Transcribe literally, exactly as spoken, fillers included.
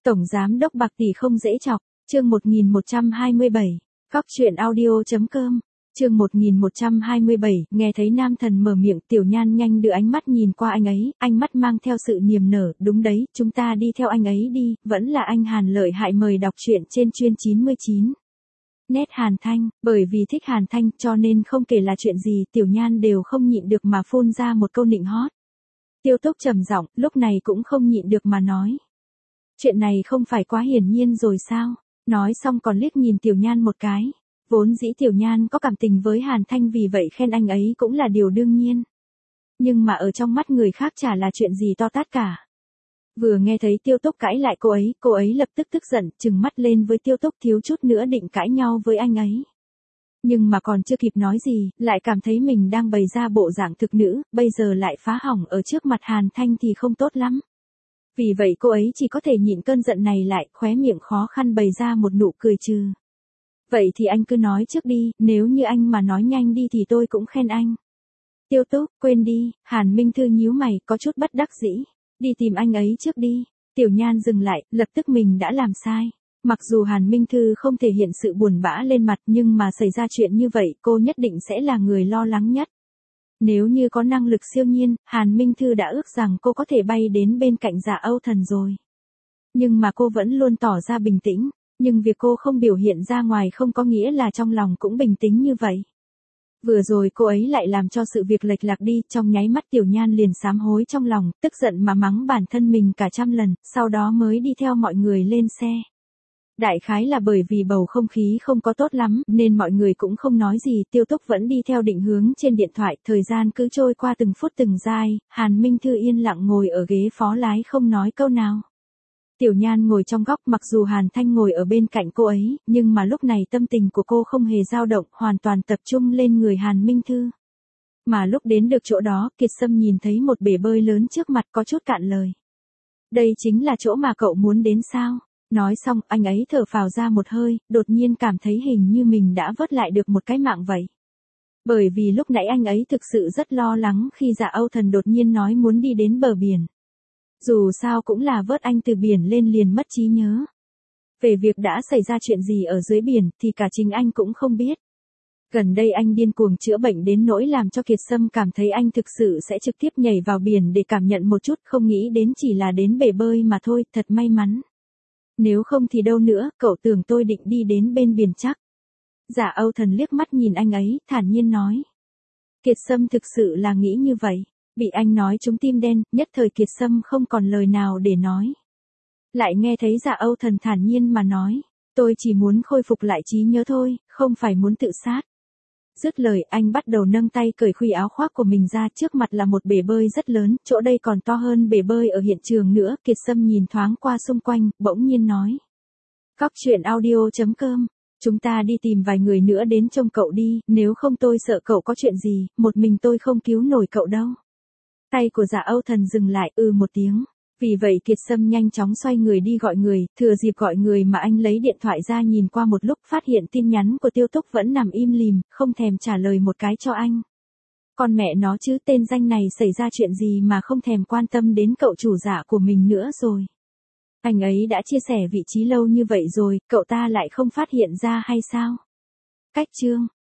Tổng giám đốc bạc tỷ không dễ chọc, chương một nghìn một trăm hai mươi bảy, Cóc truyện audio.com, chương một nghìn một trăm hai mươi bảy, nghe thấy nam thần mở miệng, Tiểu Nhan nhanh đưa ánh mắt nhìn qua anh ấy, ánh mắt mang theo sự niềm nở, đúng đấy, chúng ta đi theo anh ấy đi, vẫn là anh Hàn lợi hại mời đọc truyện trên chuyên chín mươi chín. Nét Hàn Thanh, bởi vì thích Hàn Thanh cho nên không kể là chuyện gì Tiểu Nhan đều không nhịn được mà phun ra một câu nịnh hót. Tiêu Túc trầm giọng, lúc này cũng không nhịn được mà nói. Chuyện này không phải quá hiển nhiên rồi sao? Nói xong còn liếc nhìn Tiểu Nhan một cái. Vốn dĩ Tiểu Nhan có cảm tình với Hàn Thanh vì vậy khen anh ấy cũng là điều đương nhiên. Nhưng mà ở trong mắt người khác chả là chuyện gì to tát cả. Vừa nghe thấy Tiêu Túc cãi lại cô ấy, cô ấy lập tức tức giận, trừng mắt lên với Tiêu Túc thiếu chút nữa định cãi nhau với anh ấy. Nhưng mà còn chưa kịp nói gì, lại cảm thấy mình đang bày ra bộ dạng thực nữ, bây giờ lại phá hỏng ở trước mặt Hàn Thanh thì không tốt lắm. Vì vậy cô ấy chỉ có thể nhịn cơn giận này lại, khóe miệng khó khăn bày ra một nụ cười trừ. Vậy thì anh cứ nói trước đi, nếu như anh mà nói nhanh đi thì tôi cũng khen anh. Tiêu Túc, quên đi, Hàn Minh Thư nhíu mày, có chút bất đắc dĩ. Đi tìm anh ấy trước đi. Tiểu Nhan dừng lại, lập tức mình đã làm sai. Mặc dù Hàn Minh Thư không thể hiện sự buồn bã lên mặt nhưng mà xảy ra chuyện như vậy cô nhất định sẽ là người lo lắng nhất. Nếu như có năng lực siêu nhiên, Hàn Minh Thư đã ước rằng cô có thể bay đến bên cạnh Dạ Âu Thần rồi. Nhưng mà cô vẫn luôn tỏ ra bình tĩnh, nhưng việc cô không biểu hiện ra ngoài không có nghĩa là trong lòng cũng bình tĩnh như vậy. Vừa rồi cô ấy lại làm cho sự việc lệch lạc đi, trong nháy mắt Tiểu Nhan liền sám hối trong lòng, tức giận mà mắng bản thân mình cả trăm lần, sau đó mới đi theo mọi người lên xe. Đại khái là bởi vì bầu không khí không có tốt lắm, nên mọi người cũng không nói gì, Tiêu Túc vẫn đi theo định hướng trên điện thoại, thời gian cứ trôi qua từng phút từng giây, Hàn Minh Thư yên lặng ngồi ở ghế phó lái không nói câu nào. Tiểu Nhan ngồi trong góc, mặc dù Hàn Thanh ngồi ở bên cạnh cô ấy, nhưng mà lúc này tâm tình của cô không hề dao động, hoàn toàn tập trung lên người Hàn Minh Thư. Mà lúc đến được chỗ đó, Kiệt Sâm nhìn thấy một bể bơi lớn trước mặt có chút cạn lời. Đây chính là chỗ mà cậu muốn đến sao? Nói xong, anh ấy thở phào ra một hơi, đột nhiên cảm thấy hình như mình đã vớt lại được một cái mạng vậy. Bởi vì lúc nãy anh ấy thực sự rất lo lắng khi Dạ Âu Thần đột nhiên nói muốn đi đến bờ biển. Dù sao cũng là vớt anh từ biển lên liền mất trí nhớ. Về việc đã xảy ra chuyện gì ở dưới biển thì cả chính anh cũng không biết. Gần đây anh điên cuồng chữa bệnh đến nỗi làm cho Kiệt Sâm cảm thấy anh thực sự sẽ trực tiếp nhảy vào biển để cảm nhận một chút, không nghĩ đến chỉ là đến bể bơi mà thôi, thật may mắn. Nếu không thì đâu nữa, cậu tưởng tôi định đi đến bên biển chắc. Dạ Âu Thần liếc mắt nhìn anh ấy, thản nhiên nói. Kiệt Sâm thực sự là nghĩ như vậy. Bị anh nói trúng tim đen, nhất thời Kiệt Sâm không còn lời nào để nói. Lại nghe thấy Dạ Âu Thần thản nhiên mà nói. Tôi chỉ muốn khôi phục lại trí nhớ thôi, không phải muốn tự sát. Dứt lời anh bắt đầu nâng tay cởi khuy áo khoác của mình ra, trước mặt là một bể bơi rất lớn, chỗ đây còn to hơn bể bơi ở hiện trường nữa. Kiệt Sâm nhìn thoáng qua xung quanh, bỗng nhiên nói. Cóc truyện audio.com, chúng ta đi tìm vài người nữa đến trông cậu đi, nếu không tôi sợ cậu có chuyện gì, một mình tôi không cứu nổi cậu đâu. Tay của Dạ Âu Thần dừng lại, ư một tiếng. Vì vậy Kiệt Sâm nhanh chóng xoay người đi gọi người, thừa dịp gọi người mà anh lấy điện thoại ra nhìn qua một lúc, phát hiện tin nhắn của Tiêu Túc vẫn nằm im lìm, không thèm trả lời một cái cho anh. Con mẹ nó chứ, tên danh này xảy ra chuyện gì mà không thèm quan tâm đến cậu chủ dạ của mình nữa rồi. Anh ấy đã chia sẻ vị trí lâu như vậy rồi, cậu ta lại không phát hiện ra hay sao? Cách chương